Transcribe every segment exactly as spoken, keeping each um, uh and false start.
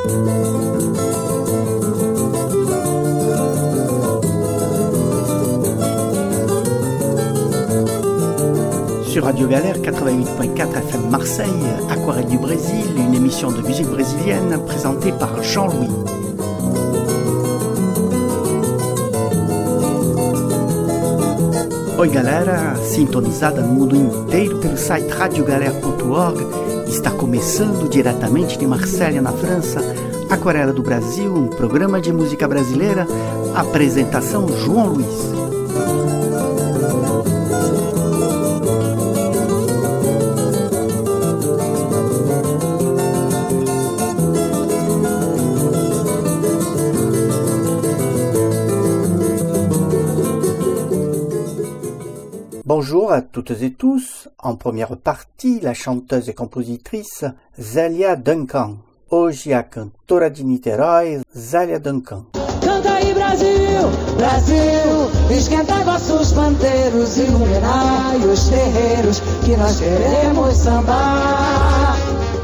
Sur Radio Galère quatre-vingt-huit virgule quatre F M Marseille, Aquarelle du Brésil, une émission de musique brésilienne présentée par Jean-Louis. Oi galera, sintonizada no mundo inteiro pelo site radio galera ponto org, está começando diretamente de Marselha, na França, Aquarela do Brasil, um programa de música brasileira, apresentação João Luiz. Bonjour à toutes et tous. En première partie, la chanteuse et compositrice Zélia Duncan. Hoje a cantora de Niterói, Zélia Duncan. Canta aí Brasil, Brasil, esquenta vossos pandeiros, iluminai os terreiros, que nós queremos sambar.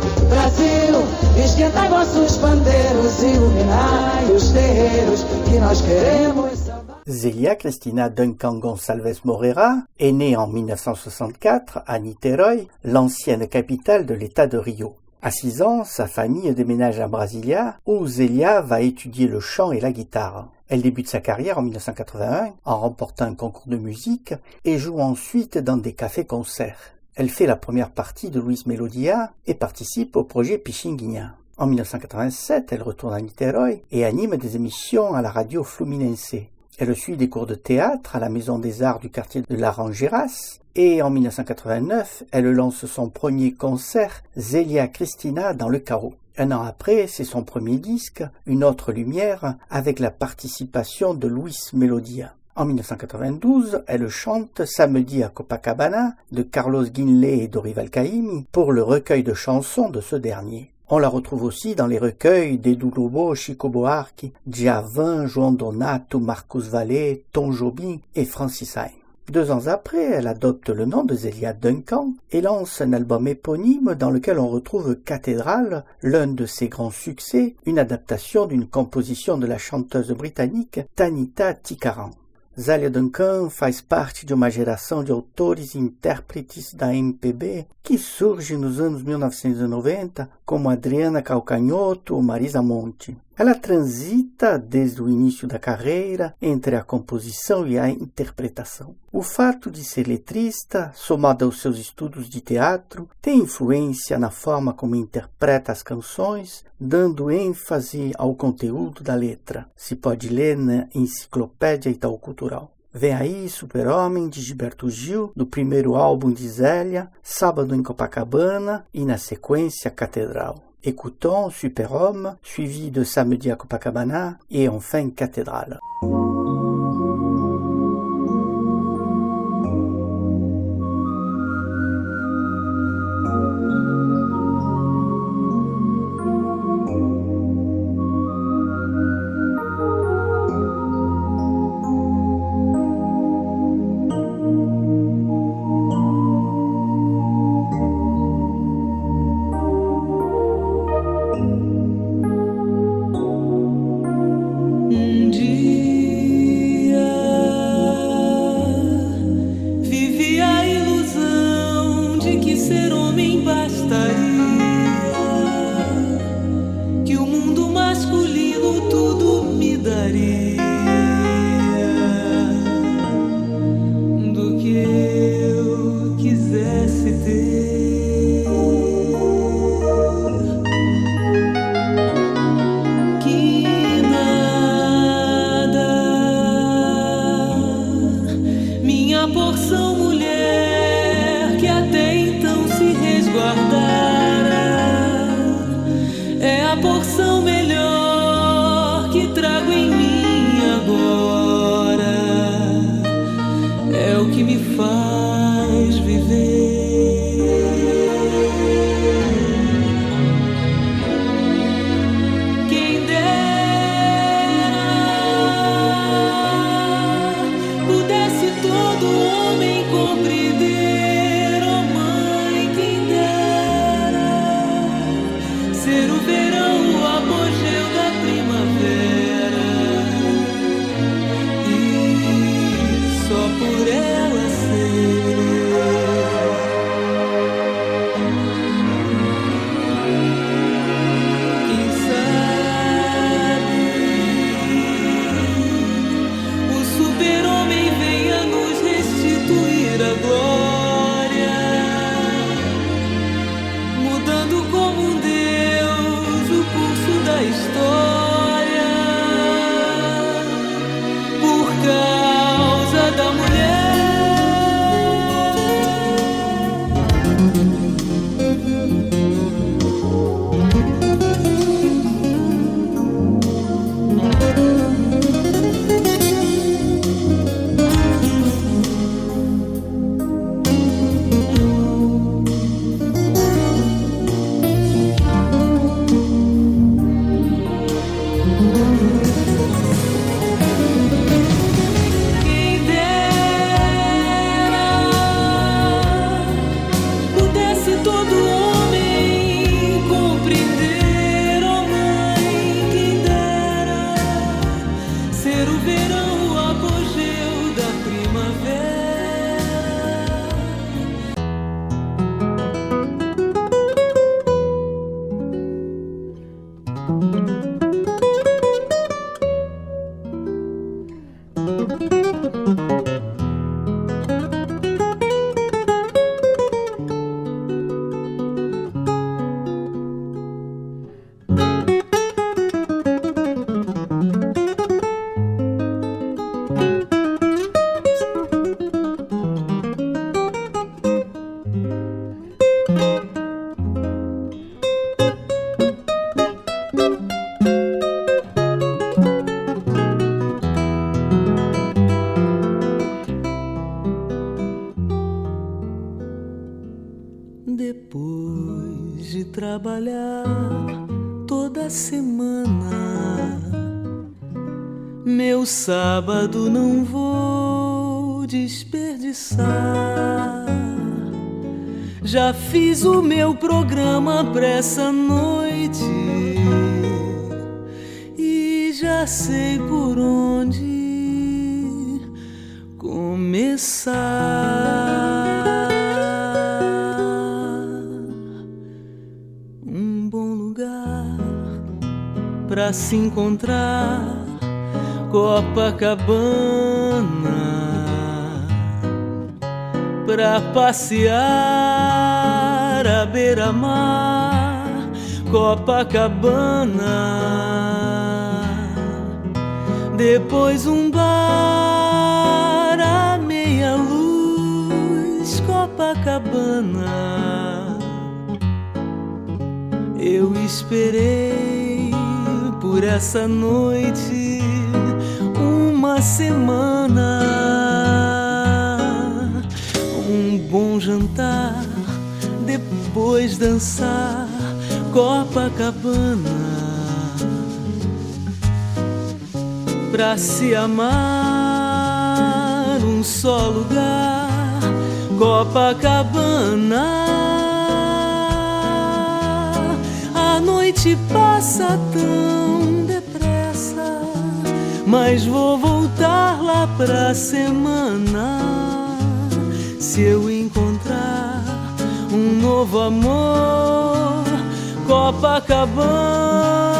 Brasil, esquenta vossos pandeiros, iluminai os terreiros, que nós queremos sambar. Zélia Cristina Duncan Gonçalves Moreira est née en dix-neuf cent soixante-quatre à Niterói, l'ancienne capitale de l'État de Rio. À six ans, sa famille déménage à Brasilia, où Zélia va étudier le chant et la guitare. Elle débute sa carrière en dix-neuf cent quatre-vingt-un en remportant un concours de musique et joue ensuite dans des cafés-concerts. Elle fait la première partie de Luis Melodia et participe au projet Pichinguinha. En dix-neuf cent quatre-vingt-sept, elle retourne à Niterói et anime des émissions à la radio Fluminense. Elle suit des cours de théâtre à la Maison des Arts du quartier de Laranjeiras et en dix-neuf cent quatre-vingt-neuf, elle lance son premier concert Zélia Cristina dans le Carreau. Un an après, c'est son premier disque, Une autre lumière, avec la participation de Luis Melodia. En dix-neuf cent quatre-vingt-douze, elle chante Samedi à Copacabana de Carlos Guinlé et Dorival Caymmi pour le recueil de chansons de ce dernier. On la retrouve aussi dans les recueils d'Edu Lobo, Chico Buarque, Djavan, João Donato, Marcos Valle, Tom Jobim et Francis Haim. Deux ans après, elle adopte le nom de Zélia Duncan et lance un album éponyme dans lequel on retrouve Cathédrale, l'un de ses grands succès, une adaptation d'une composition de la chanteuse britannique Tanita Tikaram. Zélia Duncan faz parte de uma geração de autores e intérpretes da M P B que surge nos anos mil novecentos e noventa, como Adriana Calcanhoto ou Marisa Monte. Ela transita desde o início da carreira entre a composição e a interpretação. O fato de ser letrista, somado aos seus estudos de teatro, tem influência na forma como interpreta as canções, dando ênfase ao conteúdo da letra. Se pode ler na Enciclopédia Itaú Cultural. Vem aí Super-Homem, de Gilberto Gil, do primeiro álbum de Zélia, Sábado em Copacabana e, na sequência, Cathédrale. Écoutons Super-Homme, suivi de Samedi à Copacabana et enfin Cathédrale. Ser o verão, o amor Depois de trabalhar toda semana, meu sábado não vou desperdiçar. Já fiz o meu programa pra essa noite e já sei por onde começar. Pra se encontrar, Copacabana. Pra passear à beira-mar, Copacabana. Depois um bar à meia luz, Copacabana. Eu esperei por essa noite uma semana, um bom jantar, depois dançar Copacabana. Pra se amar, um só lugar, Copacabana. A noite passa tão depressa, mas vou voltar lá pra semana. Se eu encontrar um novo amor, Copacabana.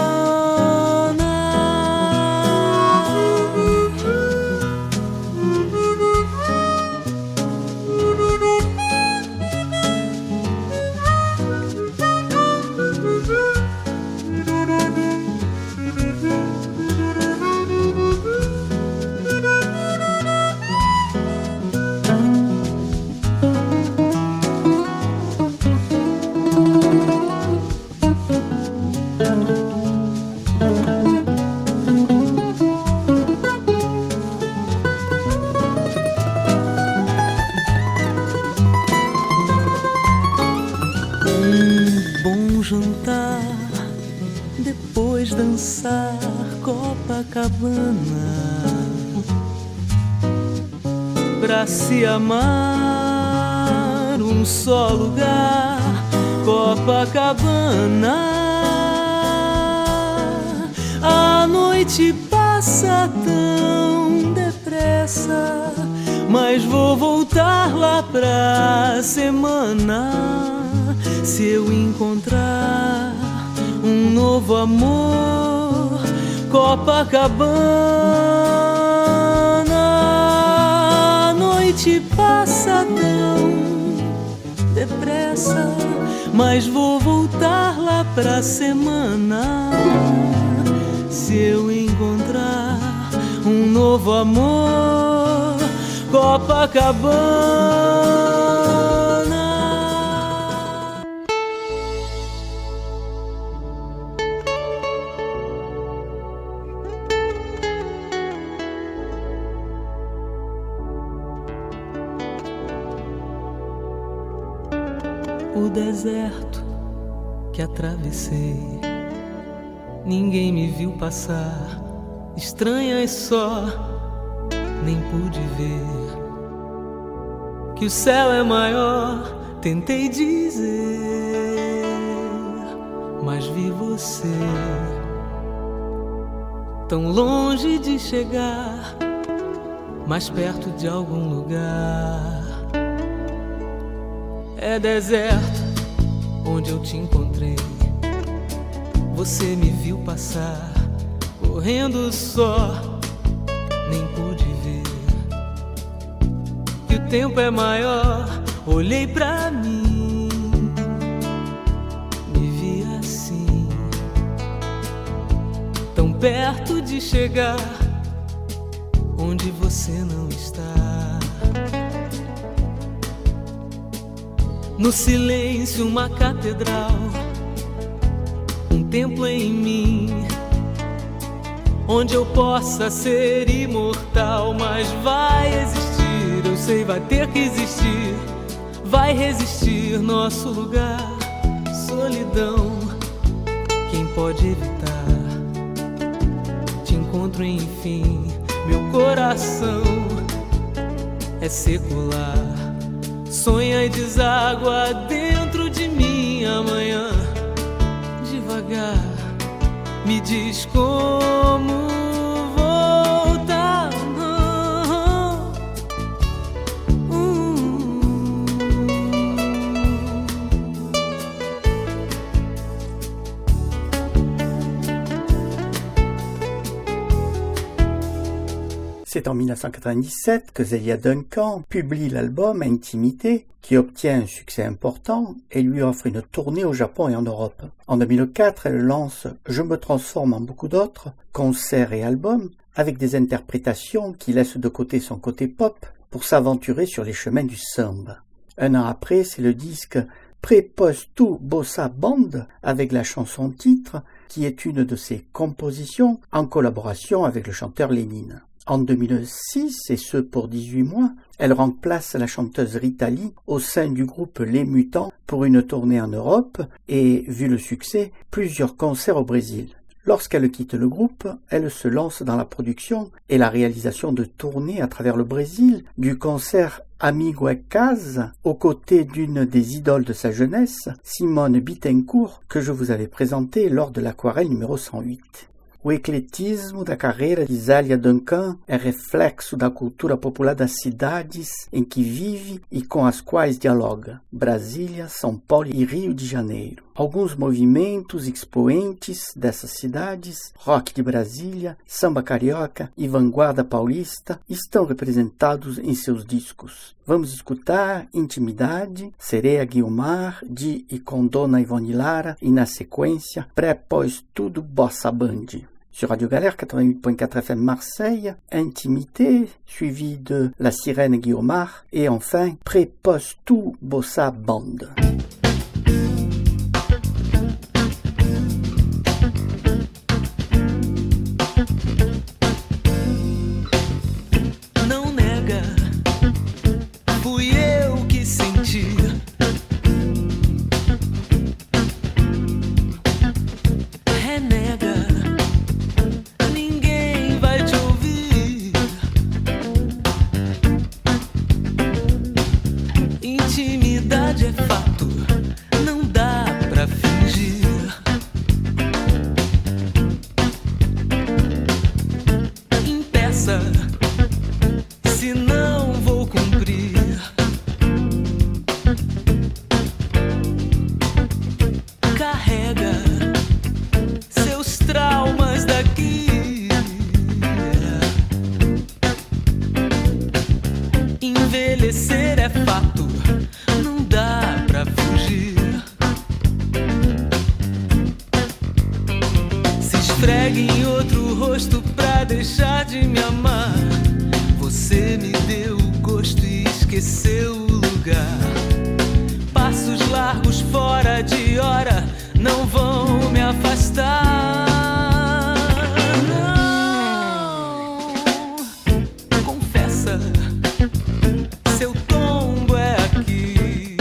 Jantar, depois dançar Copacabana. Pra se amar, um só lugar, Copacabana. A noite passa tão depressa, mas vou voltar lá pra semana. Se eu encontrar um novo amor, Copacabana. A noite passa tão depressa, mas vou voltar lá pra semana. Se eu encontrar um novo amor, Copacabana. O deserto que atravessei, ninguém me viu passar, estranhas só, nem pude ver que o céu é maior, tentei dizer, mas vi você tão longe de chegar, mais perto de algum lugar. É deserto onde eu te encontrei, Você me viu passar, correndo só, nem pude ver que o tempo é maior. Olhei pra mim, me vi assim, tão perto de chegar onde você não está. No silêncio, uma catedral, um templo em mim, onde eu possa ser imortal. Mas vai existir, eu sei, vai ter que existir, vai resistir nosso lugar. Solidão, quem pode evitar? Te encontro enfim, meu coração é secular. Sonha e deságua dentro de mim amanhã. Devagar, me diz como voltar. C'est en mille neuf cent quatre-vingt-dix-sept que Zélia Duncan publie l'album Intimité, qui obtient un succès important et lui offre une tournée au Japon et en Europe. En deux mille quatre, elle lance Je me transforme en beaucoup d'autres, concerts et albums, avec des interprétations qui laissent de côté son côté pop pour s'aventurer sur les chemins du samba. Un an après, c'est le disque Preposto Bossa Band avec la chanson titre, qui est une de ses compositions en collaboration avec le chanteur Lénine. En deux mille six, et ce pour dix-huit mois, elle remplace la chanteuse Rita Lee au sein du groupe Les Mutants pour une tournée en Europe et, vu le succès, plusieurs concerts au Brésil. Lorsqu'elle quitte le groupe, elle se lance dans la production et la réalisation de tournées à travers le Brésil, du concert Amigo é Casa, aux côtés d'une des idoles de sa jeunesse, Simone Bittencourt, que je vous avais présentée lors de l'Aquarelle numéro cent huit. O ecletismo da carreira de Zélia Duncan é reflexo da cultura popular das cidades em que vive e com as quais dialoga, Brasília, São Paulo e Rio de Janeiro. Alguns movimentos expoentes dessas cidades, rock de Brasília, samba carioca e vanguarda paulista, estão representados em seus discos. Vamos escutar Intimidade, Sereia Guiomar, de e com Dona Ivone Lara, e na sequência, Pré-Pós-Tudo Bossa Band. Sur Radio Galère quatre-vingt-huit point quatre F M Marseille, Intimité, suivi de La Sirène Guiomar, et enfin Pré-Post-Tout Bossa Band. Não nega, fui eu que senti. Renega, ninguém vai te ouvir. Intimidade é fato, não dá pra fingir. Impeça, se não vou cumprir. Carrega seus traumas daqui. Envelhecer é fato, não dá pra fugir. Se esfregue em outro rosto pra deixar de me amar. Você me deu o gosto e esqueceu o lugar. Passos largos fora de hora não vão me afastar. Não, confessa, seu tombo é aqui.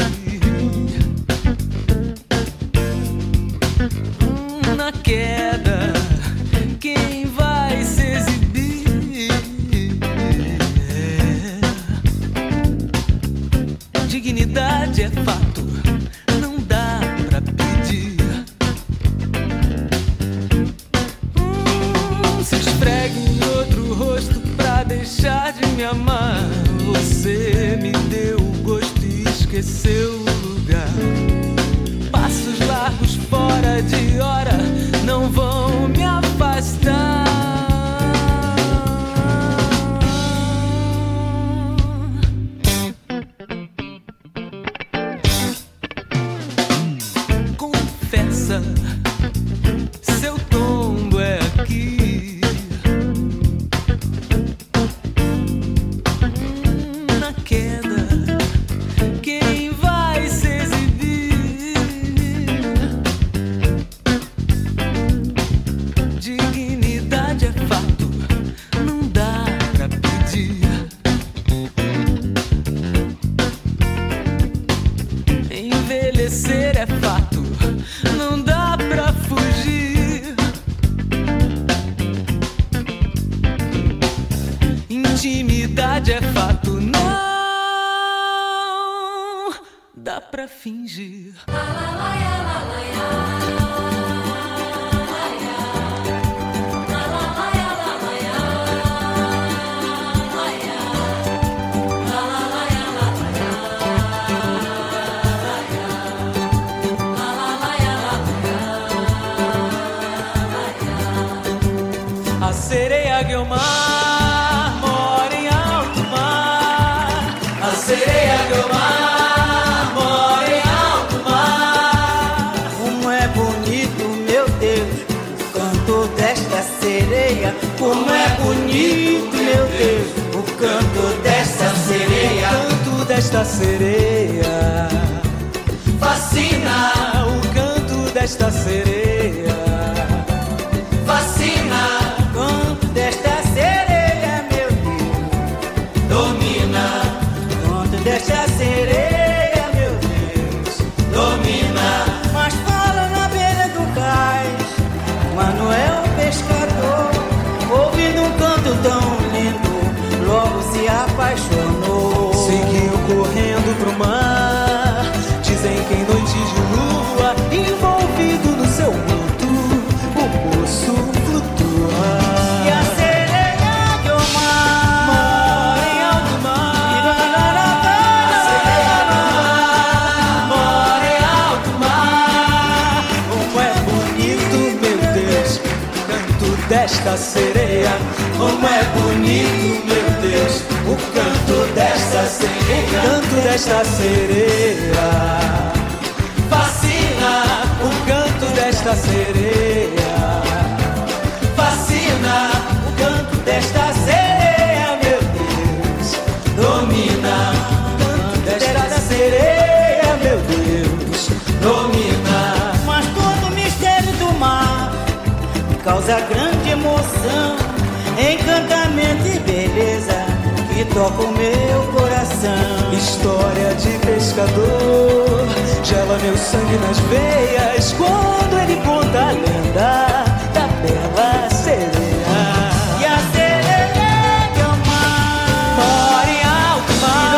Na queda, quem vai se exibir? Dignidade é fato, não dá pra pedir. Hum, se esfregue em outro rosto pra deixar de me amar. Você me deu o gosto e esqueceu o lugar. Passos largos fora de hora não pra fingir. A sereia Guiomar mora em alto mar. A sereia Guiomar mora em alto mar. Como é bonito, meu Deus, o canto desta sereia. Como é bonito, meu Deus, o canto desta sereia. O canto desta sereia fascina, o canto desta sereia fascina. Desta sereia, meu Deus, domina. Conto desta sereia, meu Deus, domina. Mas fala na beira do cais, Manuel pescador, ouvindo um canto tão lindo, logo se apaixonou. Seguiu correndo pro mar, dizem que em noites de lua, envolvido no seu manto, o moço flutua. Desta sereia, como é bonito, meu Deus, o canto desta sereia. O canto desta sereia fascina, o canto desta sereia fascina, o canto desta sereia, meu Deus, domina. O canto desta sereia, meu Deus, domina. Mas todo o mistério do mar causa grande emoção, encantamento e beleza que toca o meu coração. História de pescador gela meu sangue nas veias quando ele conta a lenda da bela sereia. E a sereia Guiomar mora em alto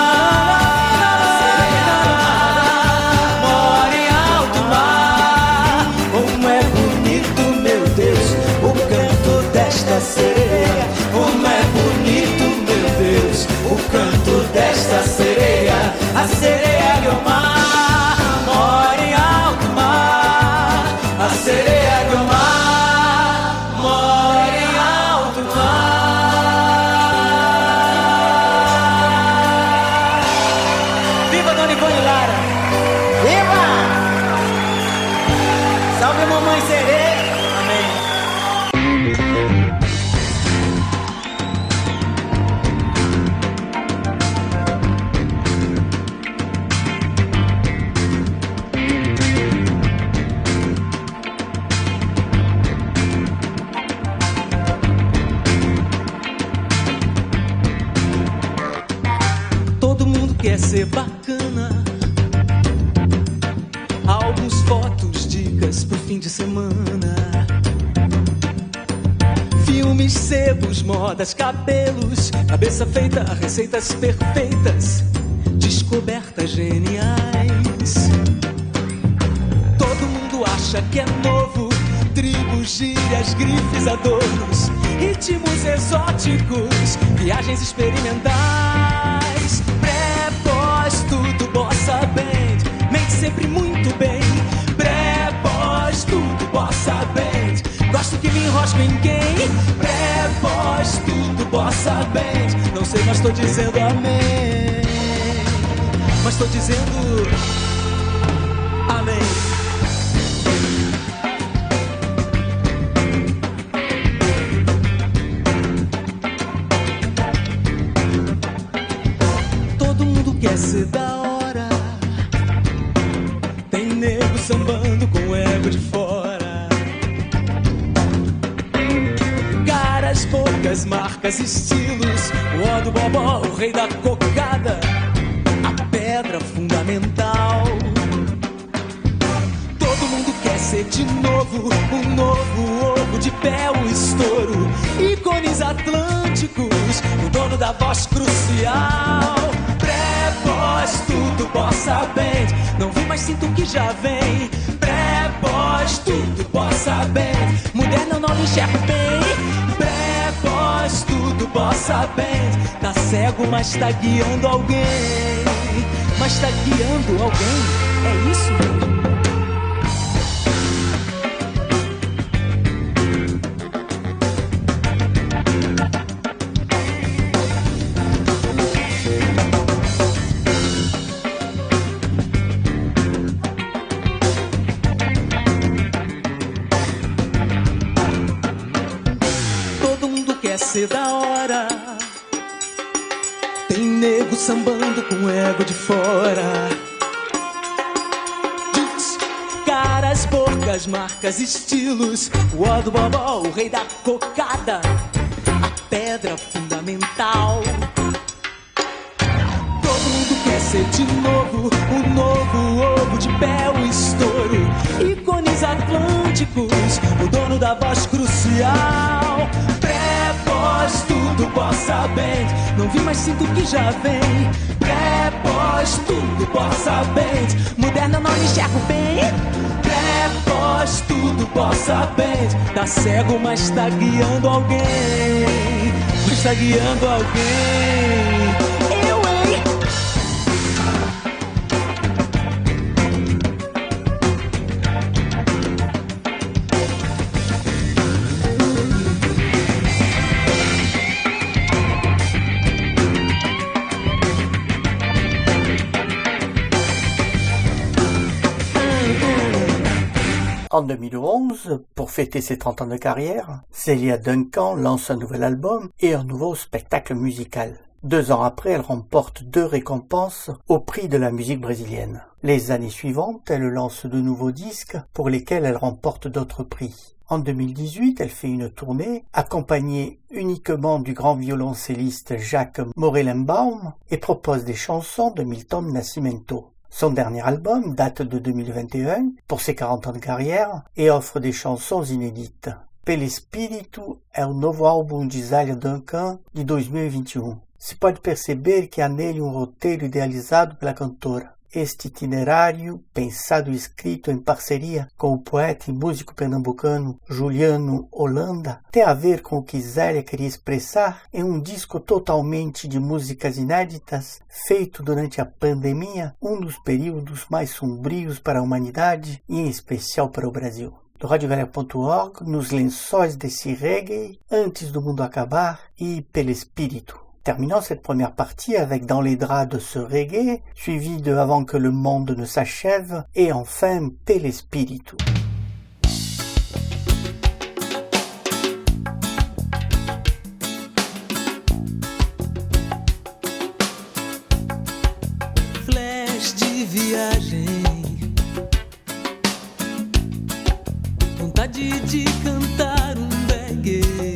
mar, mora em alto mar. Como é bonito, meu Deus, o canto desta sereia. Como é bonito, meu Deus, o canto desta sereia. A sereia Guiomar mora em alto mar. A sereia Guiomar mora em alto mar. Viva Dona Ivone Lara! Viva! Salve mamãe sereia! Amém. Todo mundo quer ser bacana. Álbuns, fotos, dicas pro fim de semana. Filmes, sebos, modas, cabelos. Cabeça feita, receitas perfeitas. Descobertas geniais. Todo mundo acha que é novo. Tribos, gírias, grifes, adornos. Ritmos exóticos. Viagens experimentais. Pré-pós, tudo bossa band. Mente sempre muito bem. Pré-pós, tudo bossa band. Gosto que me enrosco em quem? Pré-pós, tudo bossa band. Não sei, mas tô dizendo amém. Mas tô dizendo amém. Todo mundo quer ser da hora. Tem nego sambando com o ego de fora. Caras, bocas, marcas, estilos. O ó do bobó, o rei da cocada. A pedra fundamental. Todo mundo quer ser de novo. Um novo ovo de pé, o estouro. Ícones atlânticos. O dono da voz crucial. Pré-pós, tudo bossa band. Não vi, mas sinto que já vem. Pré, pós, tudo bossa band. Moderno não me enxergo bem. Pré, pós, tudo bossa band. Tá cego, mas tá guiando alguém. Mas tá guiando alguém. É isso mesmo. Da hora tem nego sambando com o ego de fora. Diz, caras, bocas, marcas, estilos. O ó do bobó, o rei da cocada, a pedra fundamental. Todo mundo quer ser de novo o novo ovo de pé, o estouro. Ícones atlânticos, o dono da voz crucial. Pré-pós, tudo bossa band. Não vi, mas sinto que já vem. Pré-pós, tudo bossa band. Moderna não me enxergo bem. Pré-pós, tudo bossa band. Tá cego, mas tá guiando alguém. Mas tá guiando alguém. Eu, hein? En deux mille onze, pour fêter ses trente ans de carrière, Célia Duncan lance un nouvel album et un nouveau spectacle musical. Deux ans après, elle remporte deux récompenses au prix de la musique brésilienne. Les années suivantes, elle lance de nouveaux disques pour lesquels elle remporte d'autres prix. En deux mille dix-huit, elle fait une tournée accompagnée uniquement du grand violoncelliste Jacques Morellenbaum et propose des chansons de Milton Nascimento. Son dernier album date de deux mille vingt et un pour ses quarante ans de carrière et offre des chansons inédites. Pelespiritu é o novo álbum de Célia Duncan de dois mil e vinte e um. Se pode perceber que há nele um roteiro idealizado pela cantora. Este itinerário, pensado e escrito em parceria com o poeta e músico pernambucano Juliano Holanda, tem a ver com o que Célia queria expressar em um disco totalmente de músicas inéditas, feito durante a pandemia, um dos períodos mais sombrios para a humanidade e em especial para o Brasil. Do radio galera ponto org, nos lençóis desse reggae, Antes do Mundo Acabar e Pelespiritu. Terminons cette première partie avec Dans les draps de ce reggae, suivi de Avant que le monde ne s'achève, et enfin Pelespiritu. Flash de viagem, vontade de cantar um reggae.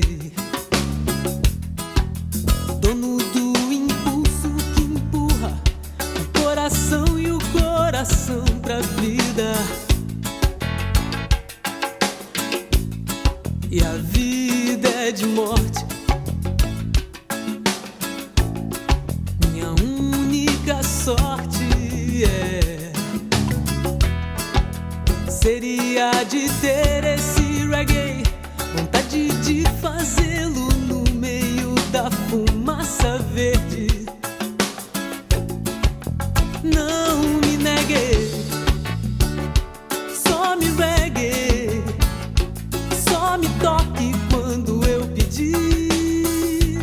Dono do impulso que empurra o coração e o coração pra vida. E a vida é de morte, minha única sorte é seria de ter esse reggae, vontade de fazê-lo no meio da fumaça verde. Não me neguei, só me reggae, só me toque quando eu pedir.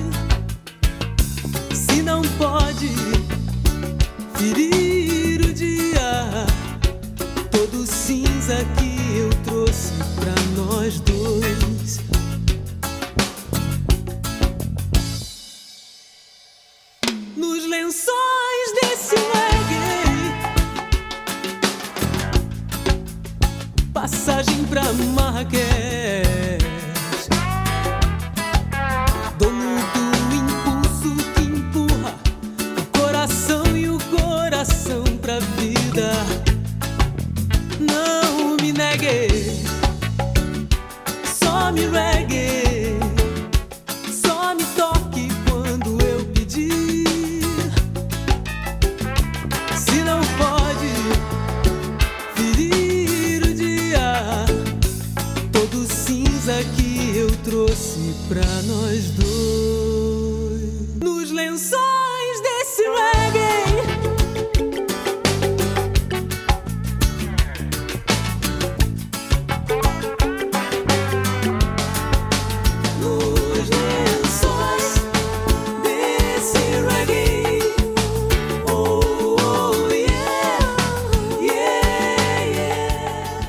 Se não pode ferir o dia todo cinza que eu trouxe pra nós dois. que eu trouxe pra nós dois. Nos lençóis desse reggae, nos lençóis desse reggae. Oh, oh, yeah, yeah, yeah.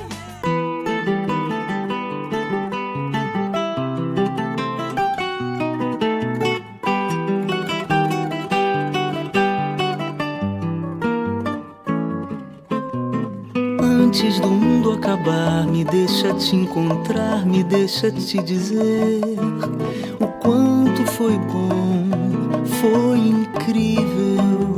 Antes do mundo acabar, me deixa te encontrar, me deixa te dizer o quanto foi bom, foi incrível.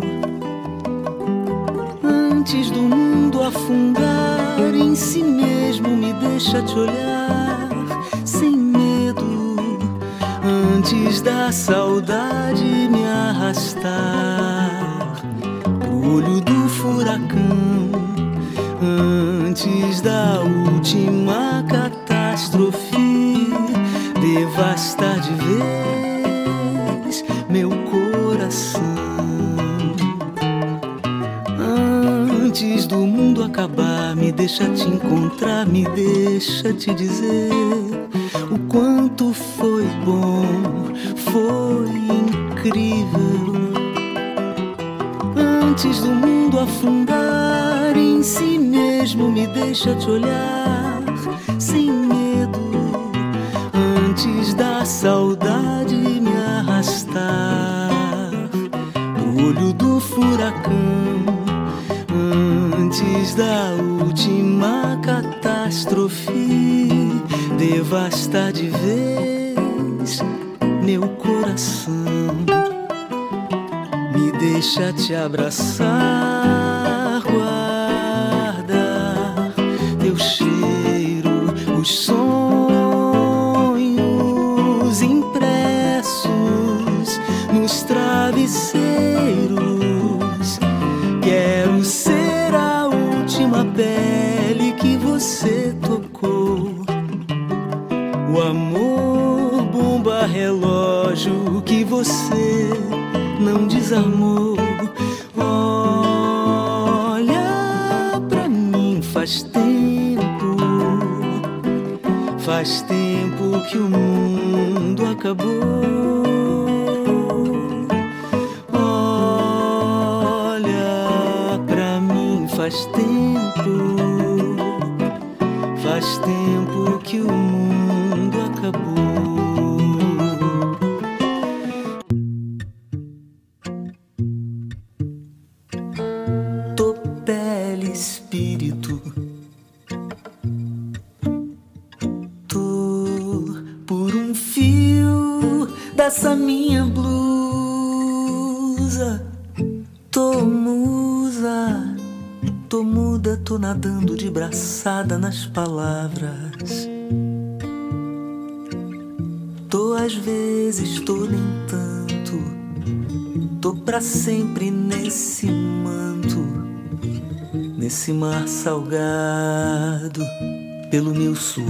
Antes do mundo afundar em si mesmo, me deixa te olhar sem medo. Antes da saudade me arrastar pro olho do furacão. Antes da última catástrofe devastar de vez meu coração. Antes do mundo acabar, me deixa te encontrar, me deixa te dizer o quanto foi bom, foi incrível. Antes do mundo afundar em si mesmo, me deixa te olhar sem medo. Antes da saudade me arrastar pro olho do furacão. Antes da última catástrofe devastar de vez meu coração. Me deixa te abraçar, guardar teu cheiro, os sonhos impressos nos travesseiros. Quero ser a última pele que você tocou, o amor, bomba, relógio que você não desarmou. Olha pra mim, faz tempo, faz tempo que o mundo acabou. Olha pra mim, faz tempo, faz tempo que o mundo acabou. Espírito, tô por um fio dessa minha blusa. Tô musa, tô muda, tô nadando de braçada nas palavras. Tô às vezes, tô nem tanto. Tô pra sempre nesse manto, nesse mar salgado pelo meu suor.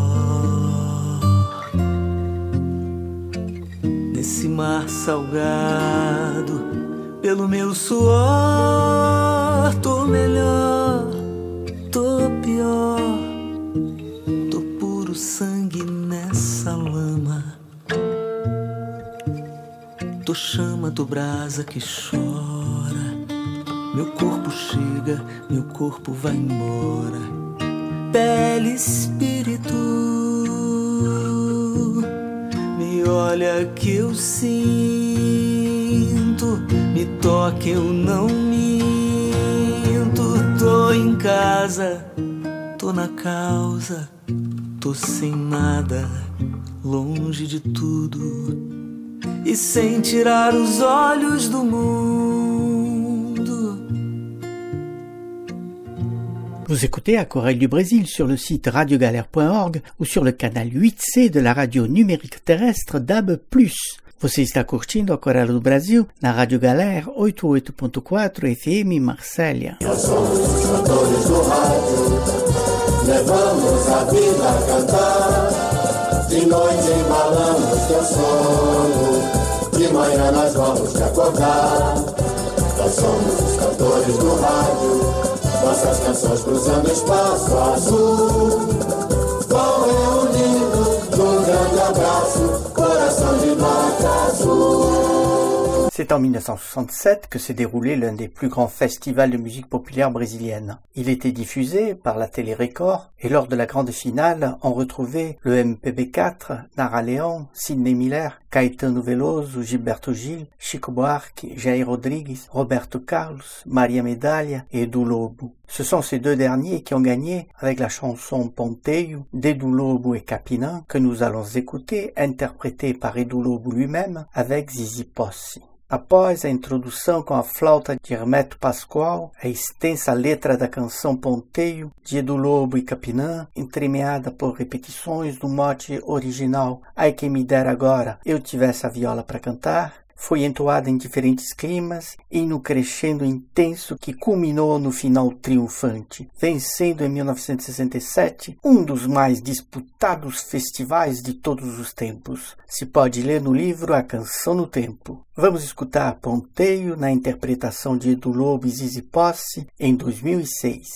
Nesse mar salgado pelo meu suor. Tô melhor, tô pior, tô puro sangue nessa lama. Tô chama, tô brasa que chora. Meu corpo chega, meu corpo vai embora. Pele, espírito, me olha que eu sinto. Me toca, eu não minto. Tô em casa, tô na causa. Tô sem nada, longe de tudo e sem tirar os olhos do mundo. Vous écoutez Aquarelle du Brésil sur le site radio galère point org ou sur le canal huit C de la radio numérique terrestre D A B plus. Você está curtindo Aquarelle do Brasil na Rádio Galera oitenta e oito ponto quatro F M Marsella. Nós somos os cantores do rádio, levamos a vida a cantar. De noite embalamos teu sono, de manhã nós vamos te acordar. Nós somos os cantores do rádio, nossas canções cruzando espaço azul. Vão reunindo num grande abraço, coração de nota azul. C'est en mille neuf cent soixante-sept que s'est déroulé l'un des plus grands festivals de musique populaire brésilienne. Il était diffusé par la Télé Record et lors de la grande finale, on retrouvait le M P B quatre, Nara Leão, Sidney Miller, Caetano Veloso, Gilberto Gil, Chico Buarque, Jair Rodrigues, Roberto Carlos, Maria Medalha et Edu Lobo. Ce sont ces deux derniers qui ont gagné avec la chanson Ponteio d'Edu Lobo et Capinã que nous allons écouter, interprétée par Edu Lobo lui-même avec Zizi Posse. Após a introdução com a flauta de Hermeto Pascoal, a extensa letra da canção Ponteio, de Edu Lobo e Capinã, entremeada por repetições do mote original Ai quem me dera agora eu tivesse a viola para cantar, foi entoada em diferentes climas e no crescendo intenso que culminou no final triunfante, vencendo em mil novecentos e sessenta e sete um dos mais disputados festivais de todos os tempos. Se pode ler no livro A Canção no Tempo. Vamos escutar Ponteio na interpretação de Edu Lobo e Zizi Posse em dois mil e seis.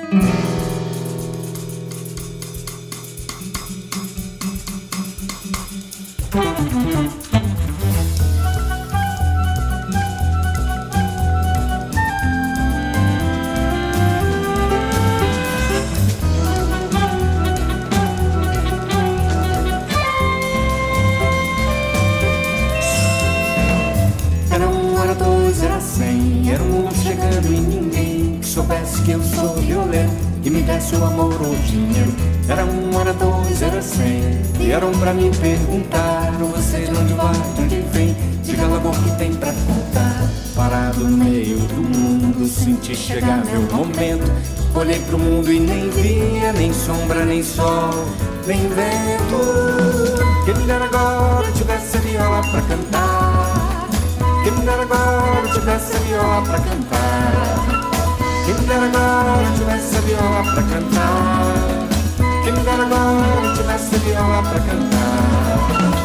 Era um mundo chegando e ninguém que soubesse que eu sou violeiro e me desse o amor ou o dinheiro. Era um, era dois, era cem. Vieram pra me perguntar: você de onde vai, de onde vem? Diga logo o que tem pra contar. Parado no meio do mundo, senti chegar meu momento. Olhei pro mundo e nem via nem sombra, nem sol, nem vento. Quem me dera agora tivesse a viola pra cantar. Quem me dera agora tivesse a viola pra cantar. Quem me dera agora tivesse a viola pra cantar. Quem me dera agora tivesse a viola pra cantar.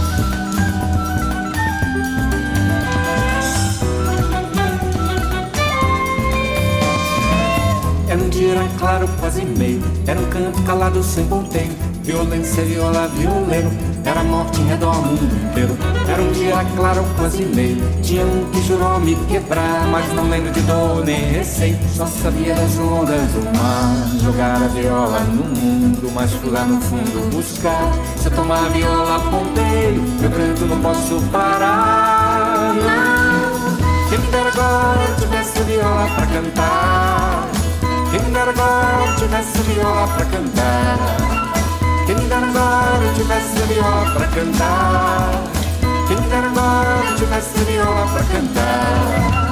Era um dia claro, quase meio. Era um canto calado sem ponteio. Violência, viola, violeiro. Era morte em redor ao mundo inteiro. Era um dia claro, quase meio. Tinha um que jurou me quebrar, mas não lembro de dor nem receio. Só sabia das ondas do mar. Jogar a viola no mundo, mas fui lá no fundo buscar. Se eu tomar a viola, ponteio, meu canto não posso parar. Não. Quem me dera agora tivesse a viola pra cantar. Quem me dera agora tivesse a viola pra cantar. Quem me dera agora tivesse a viola pra cantar. Quem me dera agora tivesse a viola pra cantar.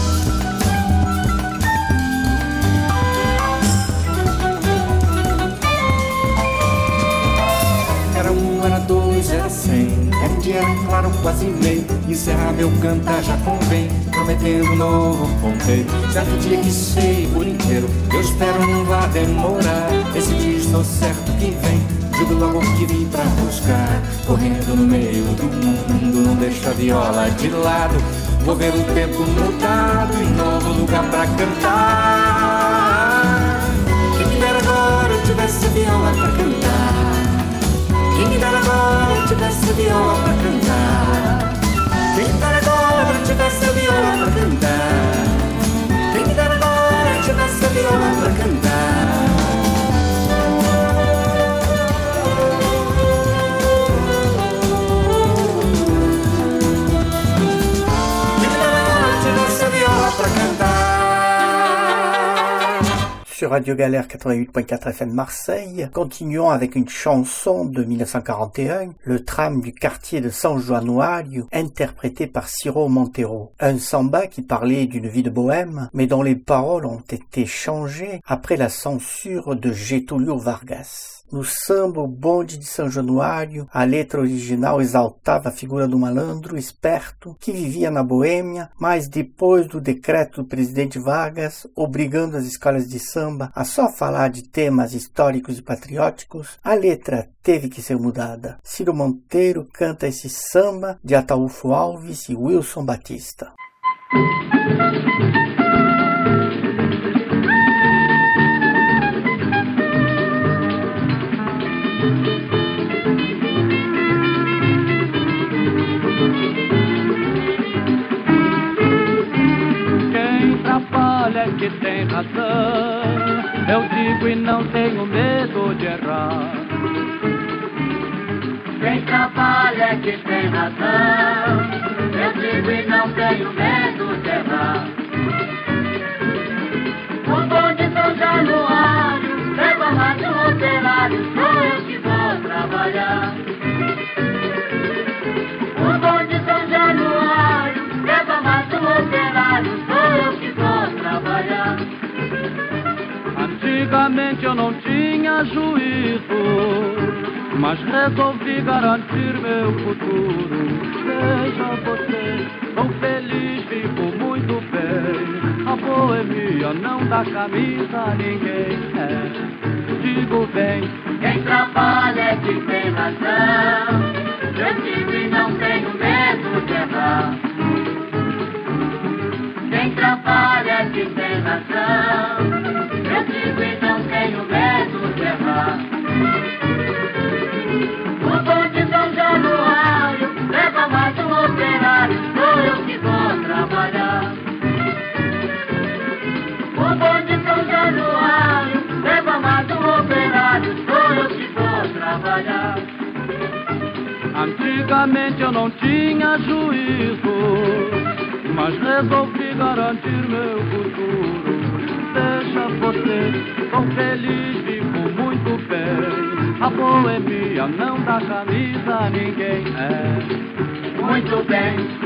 Era um, era dois, era cem. Era um dia claro, quase meio. Encerrar meu cantar já convém, prometendo um novo ponteio. Certo dia que sei por inteiro, eu espero não vá demorar. Esse dia estou certo que vem. Digo logo que vim pra buscar. Correndo no meio do mundo, não deixo a viola de lado. Vou ver o tempo mudado e novo lugar pra cantar. Quem me dera agora tivesse a viola pra cantar. Quem me dera agora tivesse a viola pra cantar. Quem me dera agora tivesse a viola pra cantar. Quem me dera agora tivesse a viola pra cantar. Sur Radio Galère quatre-vingt-huit point quatre F M Marseille, continuons avec une chanson de mille neuf cent quarante et un, le tram du quartier de São Januário, interprété par Ciro Monteiro. Un samba qui parlait d'une vie de bohème, mais dont les paroles ont été changées après la censure de Getúlio Vargas. No samba, o bonde de São Januário, a letra original exaltava a figura do malandro esperto que vivia na Boêmia, mas depois do decreto do presidente Vargas, obrigando as escolas de samba samba a só falar de temas históricos e patrióticos, a letra teve que ser mudada. Ciro Monteiro canta esse samba de Ataúfo Alves e Wilson Batista. Que tem razão, eu digo e não tenho medo de errar. Quem trabalha é que tem razão, eu digo e não tenho medo de errar. O bonde São Januário leva mais um operário, sou eu que vou trabalhar. O bonde São Januário leva mais um operário, sou eu que vou trabalhar. Antigamente eu não tinha juízo, mas resolvi garantir meu futuro. Veja você, sou feliz, vivo muito bem. A boemia não dá camisa a ninguém. É, digo bem, quem trabalha é que tem razão. Eu digo e não tenho medo de errar. Quem trabalha é que tem razão. Eu digo e não tenho medo de errar. O bonde São Januário leva mais um operário, sou eu que vou trabalhar. O bonde São Januário leva mais um operário, sou eu que vou trabalhar. Antigamente eu não tinha juízo, mas resolvi garantir meu futuro. Deixa você, sou feliz, vivo muito bem. A boemia não dá camisa a ninguém. É, muito bem.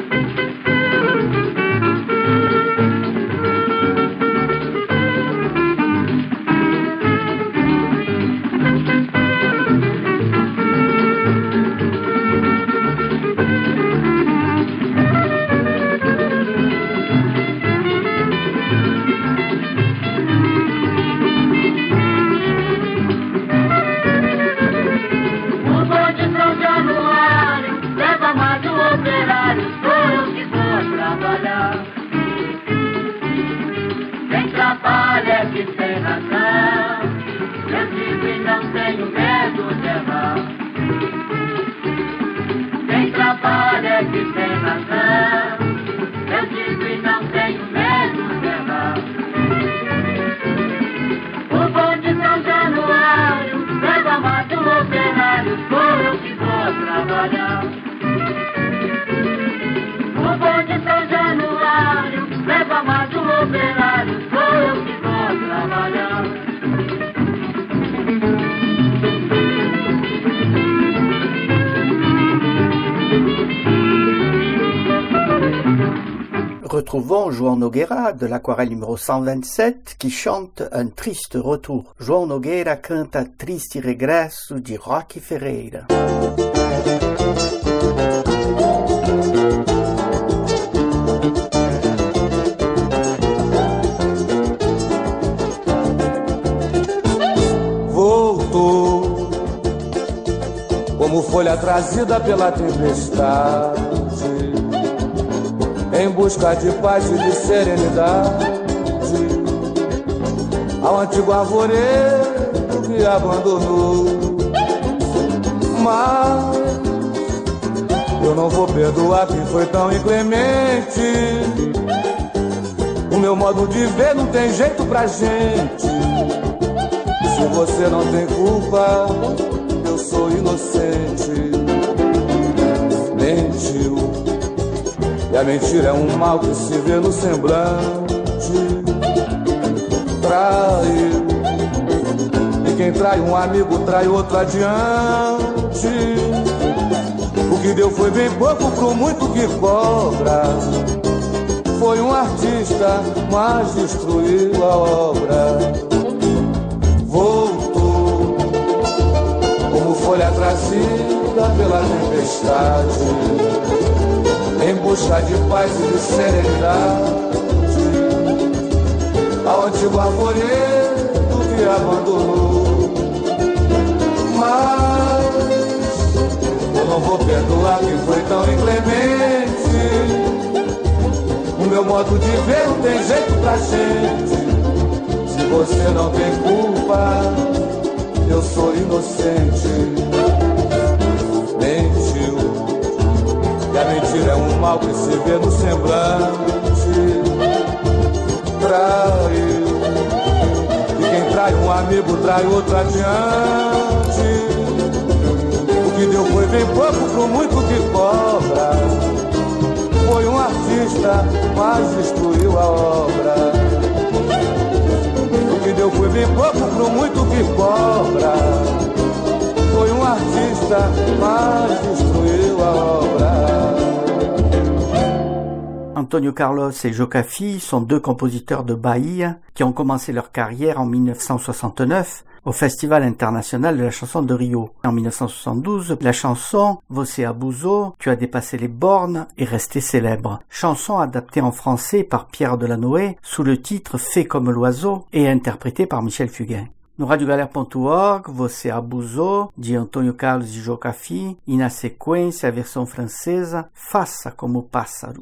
Retrouvons João Nogueira de l'Aquarelle numéro cent vingt-sept qui chante un triste retour. João Nogueira canta Triste Regresso de Roque Ferreira. Voltou como folha trazida pela tempestade, em busca de paz e de serenidade, ao antigo arvoredo que abandonou. Mas eu não vou perdoar quem foi tão inclemente. O meu modo de ver não tem jeito pra gente. Se você não tem culpa, eu sou inocente. Mentiu. E a mentira é um mal que se vê no semblante. Traiu. E quem trai um amigo trai outro adiante. O que deu foi bem pouco pro muito que cobra. Foi um artista, mas destruiu a obra. Voltou como folha trazida pela tempestade, em busca de paz e de serenidade, ao antigo arvoredo me abandonou. Mas eu não vou perdoar quem foi tão inclemente. O meu modo de ver não tem jeito pra gente. Se você não tem culpa, eu sou inocente. Mentiu, e a mentira é um mal que se vê no semblante. Traiu, e quem trai um amigo trai outro adiante. O que deu foi bem pouco pro muito que cobra. Foi um artista, mas destruiu a obra. O que deu foi bem pouco pro muito que cobra. Foi um artista, mas destruiu a obra. Antônio Carlos et Jocafi sont deux compositeurs de Bahia qui ont commencé leur carrière en mille neuf cent soixante-neuf au Festival international de la chanson de Rio. En mille neuf cent soixante-douze, la chanson « Você abusou », « Tu as dépassé les bornes » est restée célèbre. Chanson adaptée en français par Pierre Delanoë sous le titre « Fait comme l'oiseau » et interprétée par Michel Fugain. No radio galera ponto org, Você abusou, de Antônio Carlos e Jocafi, e na sequência a versão francesa Faça como pássaro.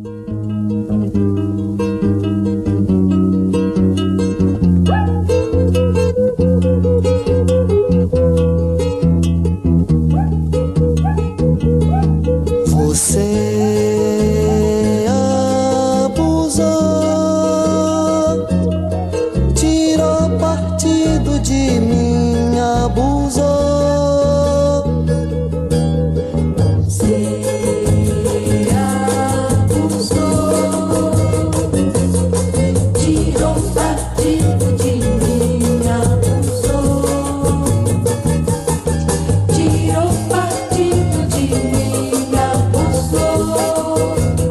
Você abusou, tirou partido de mim, abusou. Você abusou, tirou partido de mim, abusou. Tirou partido de mim, abusou.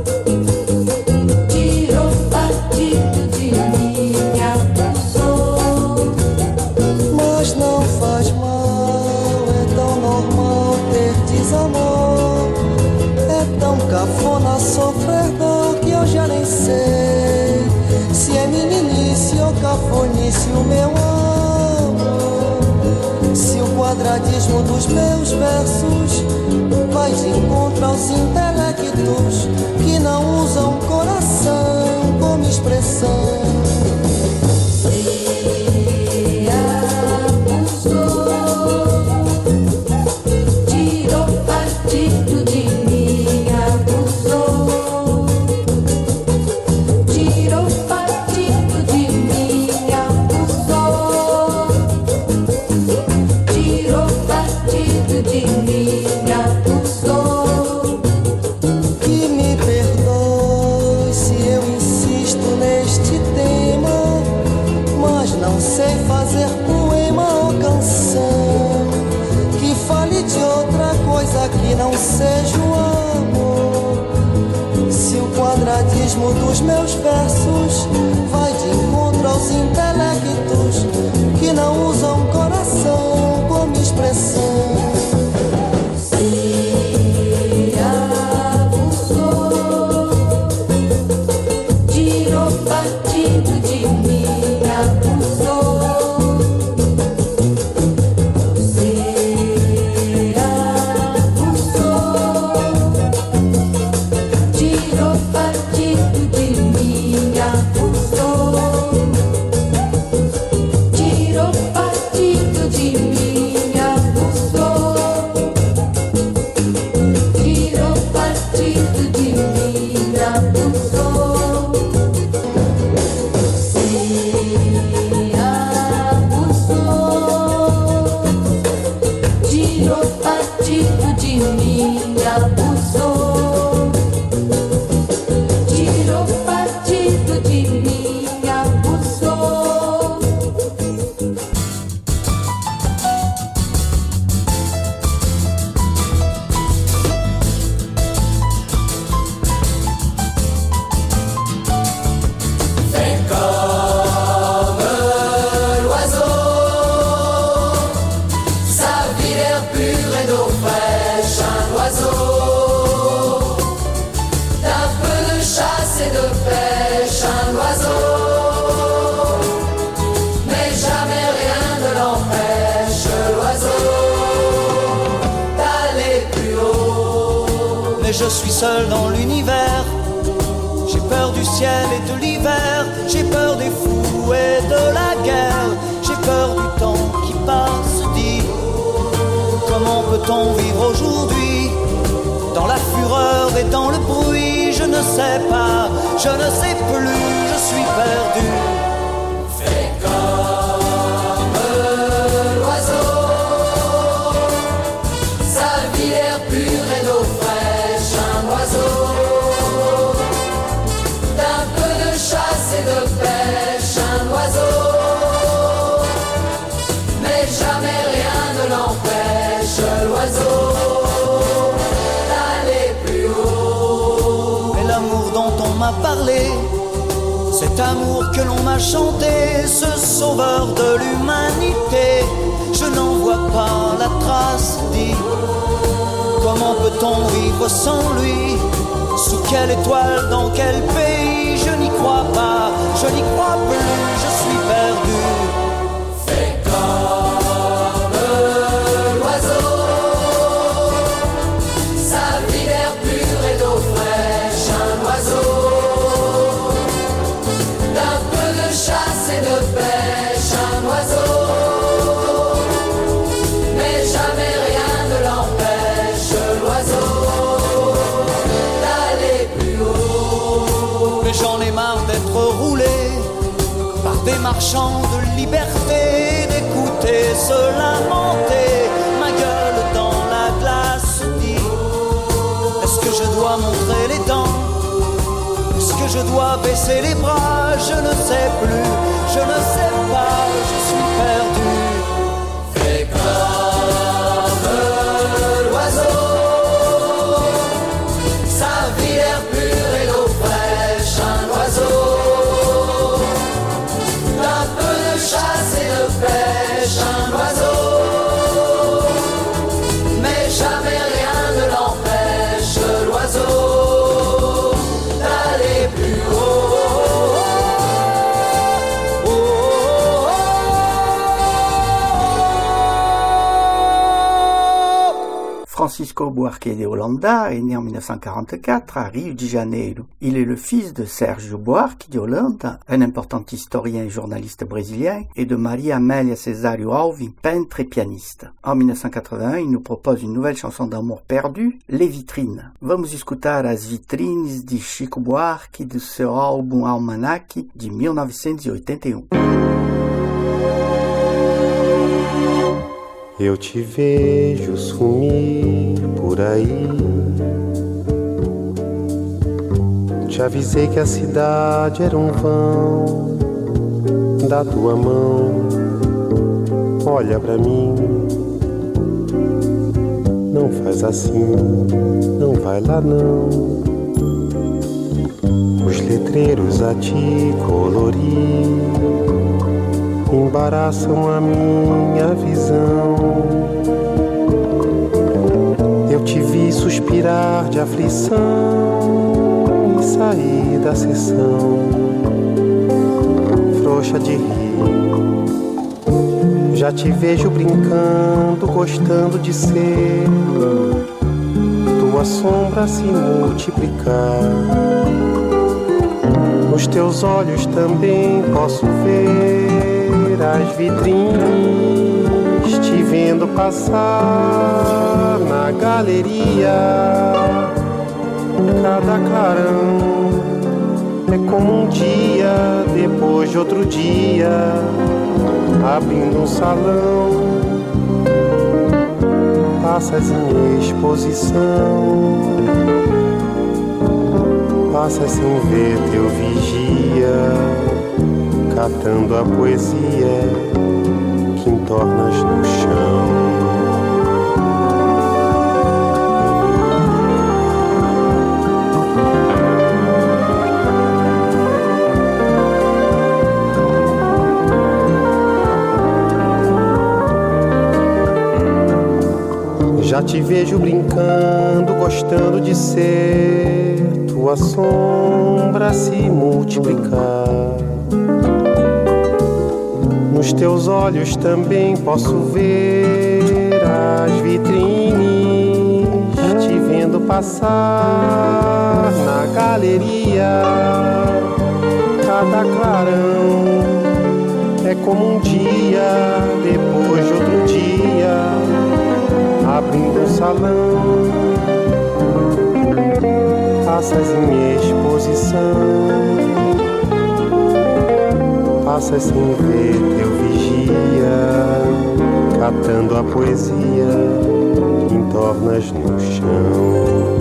Tirou partido de mim, abusou. Mas não faz mal, é tão normal ter desamor. É tão cafona sofrer dor que eu já nem sei se é meninice ou cafonice o meu amor. Se o quadradismo dos meus versos vai de encontro aos intelectos que não usam coração como expressão. Você abusou, tirou partido de mim, abusou. Tirou partido de mim, abusou. Tirou partido de mim, abusou. Que me perdoe se eu insisto neste tema, mas não sei fazer poema ou canção que fale de outra coisa que não seja o amor. Se o quadradismo dos meus versos vai de encontro aos intelectos que não usam coração como expressão. Você abusou, tirou partido de mim, abusou. Você abusou, tirou partido de mim, abusou. Tirou partido de mim, abusou. Tirou partido de mim, abusou. Você abusou, tirou partido de mim, abusou. Tirou partido de mim, abusou. Fais comme l'oiseau, sa vie l'air pur et d'eau fraîche, un oiseau je suis seul dans l'univers. J'ai peur du ciel et de l'hiver, j'ai peur des fous et de la guerre, j'ai peur du temps qui passe, dis, comment peut-on vivre aujourd'hui, dans la fureur et dans le bruit, je ne sais pas, je ne sais plus, je suis perdu. Fais comme l'oiseau, sa vie l'air pur et d'eau fraîche, un oiseau. Et de pêche, un oiseau, mais jamais rien ne l'empêche, l'oiseau, d'aller plus haut. Mais l'amour dont on m'a parlé, cet amour que l'on m'a chanté, ce sauveur de l'humanité, je n'en vois pas la trace, dis, comment peut-on vivre sans lui? Sous quelle étoile, dans quel pays? Je n'y crois pas, je n'y crois plus, je suis perdu. Fais comme l'oiseau, sa vie d'air pur et d'eau fraîche, un oiseau, d'un peu de chasse et de pêche, un oiseau, mais jamais rien ne l'empêche, l'oiseau. J'en ai marre d'être roulé par des marchands de liberté, d'écouter se lamenter, ma gueule dans la glace dit, est-ce que je dois montrer les dents? Est-ce que je dois baisser les bras? Je ne sais plus, je ne sais pas, je suis perdu. Fais comme l'oiseau, sa vie l'air pur et l'eau fraîche, un oiseau, d'un peu de chasse et de pêche, un oiseau, mais jamais rien ne l'empêche, l'oiseau, d'aller plus haut. Francisco Buarque de Holanda est né en mille neuf cent quarante-quatre à Rio de Janeiro. Il est le fils de Sérgio Buarque de Holanda, un important historien et journaliste brésilien, et de Maria Amélia Cesário Alves, peintre et pianiste. En mille neuf cent quatre-vingt-un, il nous propose une nouvelle chanson d'amour perdue, Les Vitrines. Vamos escutar as vitrines de Chico Buarque do seu álbum Almanac de mille neuf cent quatre-vingt-un. Eu te vejo sumir por aí. Te avisei que a cidade era um vão da tua mão. Olha pra mim, não faz assim, não vai lá não. Os letreiros a te colorir embaraçam a minha visão. Eu te vi suspirar de aflição e sair da sessão, frouxa de rir. Já te vejo brincando, gostando de ser tua sombra se multiplicar. Nos teus olhos também posso ver as vitrines, te vendo passar na galeria. Cada clarão é como um dia depois de outro dia, abrindo um salão. Passas em exposição, passas sem ver teu vigia, catando a poesia que entornas no chão. Já te vejo brincando, gostando de ser tua sombra se multiplicar. Nos teus olhos também posso ver as vitrines, te vendo passar na galeria. Cada clarão é como um dia depois de outro dia, abrindo um salão. Passas em minha exposição, passas sem ver teu vigia, catando a poesia em tornas no chão.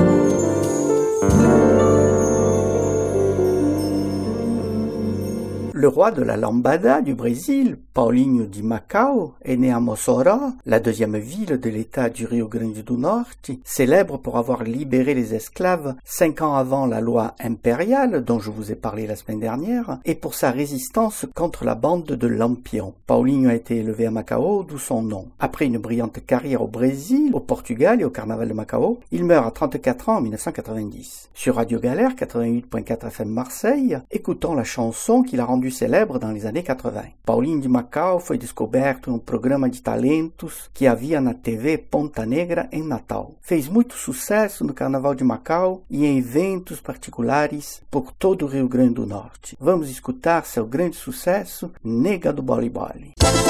Le roi de la lambada du Brésil, Paulinho de Macao, est né à Mossoró, la deuxième ville de l'état du Rio Grande do Norte, célèbre pour avoir libéré les esclaves cinq ans avant la loi impériale dont je vous ai parlé la semaine dernière, et pour sa résistance contre la bande de Lampion. Paulinho a été élevé à Macao, d'où son nom. Après une brillante carrière au Brésil, au Portugal et au Carnaval de Macao, il meurt à trente-quatre ans en mille neuf cent quatre-vingt-dix. Sur Radio Galère quatre-vingt-huit virgule quatre F M Marseille, écoutons la chanson qu'il a rendue célèbre dans les années quatre-vingts. Paulinho de Macao foi descoberto em um programa de talentos que havia na T V Ponta Negra em Natal. Fez muito sucesso no Carnaval de Macau e em eventos particulares por todo o Rio Grande do Norte. Vamos escutar seu grande sucesso, Nega do Boli Boli.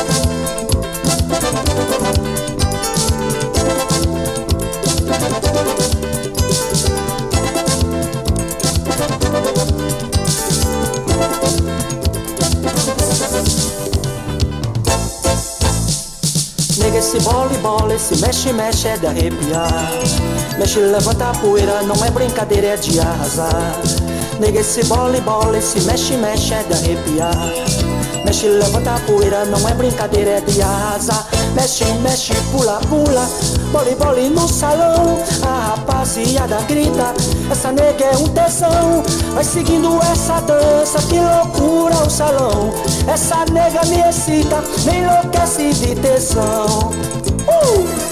Nega, esse bole, bole, esse mexe, mexe é de arrepiar. Mexe, levanta a poeira, não é brincadeira, é de arrasar. Nega, esse bole, bole, esse mexe, mexe é de arrepiar. Mexe, levanta a poeira, não é brincadeira, é de arrasar. Mexe, mexe, pula, pula, bole, bole no salão. A rapaziada grita, essa nega é um tesão. Vai seguindo essa dança, que loucura o salão. Essa nega me excita, me enlouquece de tesão. uh!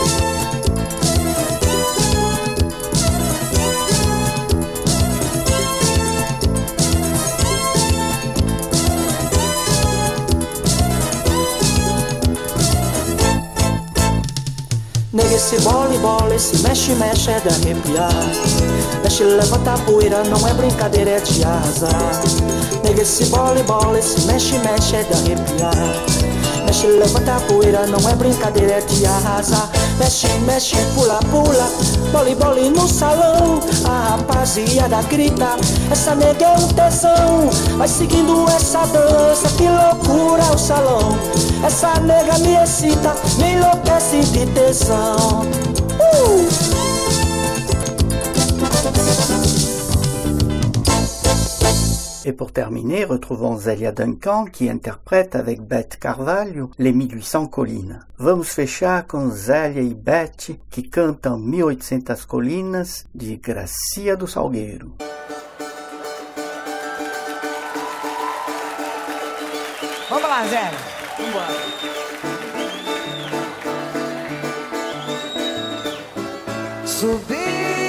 Nega, esse bole, bole, esse mexe, mexe é de arrepiar. Mexe, levanta a poeira, não é brincadeira, é de arrasar. Nega, esse bole, bole, esse mexe, mexe é de arrepiar. Mexe, levanta a poeira, não é brincadeira, é de arrasar. Mexe, mexe, pula, pula, bole, bole no salão. A rapaziada grita, essa nega é um tesão. Vai seguindo essa dança, que loucura o salão. Essa nega me excita, me enlouquece de tesão. uh! Et pour terminer, retrouvons Zélia Duncan qui interprète avec Beth Carvalho les mil huit cents Colinas. Vamos fechar com Zélia e Beth que cantam mil e oitocentas Colinas de Gracia do Salgueiro. Vamos lá, Zélia. Vambora. Subi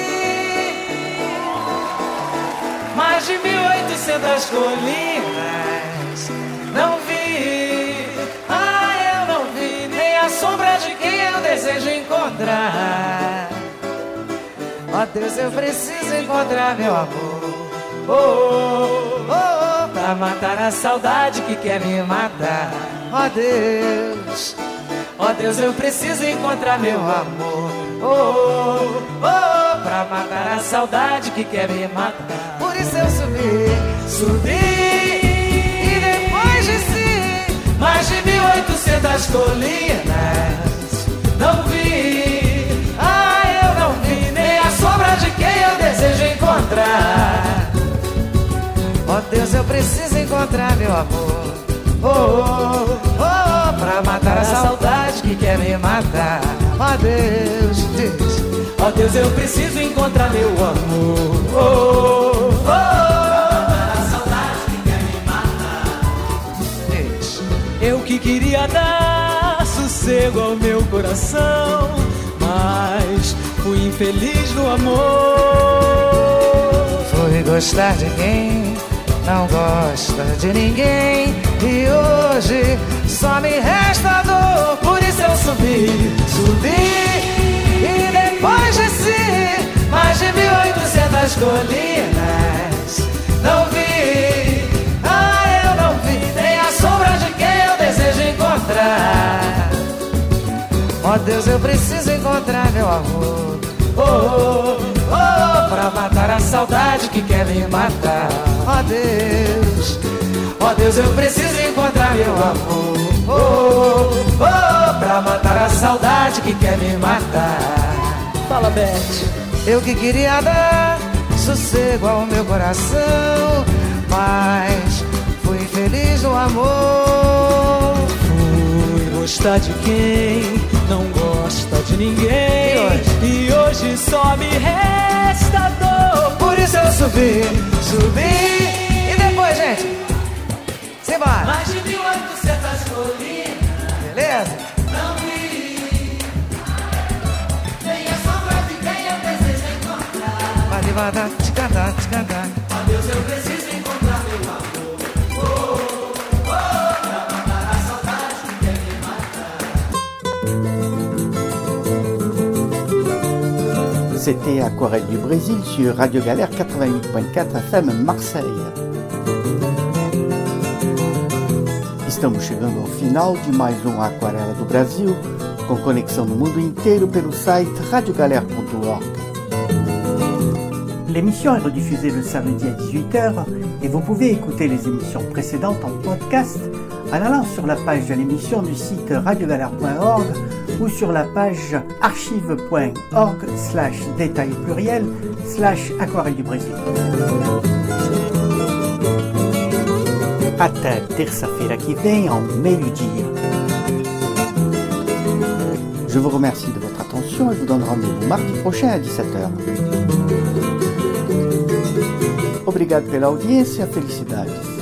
mais de mil e oitocentas colinas, não vi, ah, eu não vi nem a sombra de quem eu desejo encontrar. Ó Deus, eu preciso encontrar meu amor, oh, oh, oh, oh, pra matar a saudade que quer me matar. Ó Deus, ó Deus, eu preciso encontrar meu amor, oh, oh, oh, pra matar a saudade que quer me matar. Por isso eu subi, subi e depois desci mais de mil e oitocentas colinas, não vi, ah, eu não vi nem a sombra de quem eu desejo encontrar. Ó Deus, eu preciso encontrar meu amor, oh, oh, oh, pra matar a saudade que quer me matar. Ó Deus, diz, ó Deus, eu preciso encontrar meu amor, oh, oh, oh, pra matar a saudade que quer me matar. Diz, eu que queria dar sossego ao meu coração, mas fui infeliz no amor. Fui gostar de quem não gosta de ninguém, e hoje só me resta dor. Por isso eu subi, subi e depois desci colinas. Não vi, ah, eu não vi nem a sombra de quem eu desejo encontrar. Ó Deus, eu preciso encontrar meu amor. Oh, oh, oh, pra matar a saudade que quer me matar. Ó Deus, ó Deus, eu preciso encontrar meu amor. Oh, oh, oh, pra matar a saudade que quer me matar. Fala, Beth. Eu que queria dar sossego ao meu coração, mas fui infeliz no amor. Fui gostar de quem não gosta de ninguém, e hoje, e hoje só me resta dor. Por isso eu subi, subi. E depois, gente, simbora. Mais de mil e oitocentas colinas. Beleza? Não vi nem a sombra de quem eu desejo encontrar. Vai devagar, te cantar, te cantar. Ó Deus, eu preciso encontrar meu amor. Oh, oh, oh, pra matar a saudade que quer me matar. C'était Aquarelle du Brésil sur Radio Galère quatre-vingt-huit point quatre F M Marseille. Estamos chegando ao final de mais um Aquarela do Brasil, com conexão no mundo inteiro pelo site radio galère point org. L'émission est rediffusée le samedi à dix-huit heures et vous pouvez écouter les émissions précédentes en podcast en allant sur la page de l'émission du site radio galère point org ou sur la page archive point org slash détail pluriel slash aquarelle du Brésil. Até terça-feira que vem, ao meio-dia. Je vous remercie de votre attention et vous donne rendez-vous mardi prochain à dix-sept heures. Obrigado pela audiência, felicidades.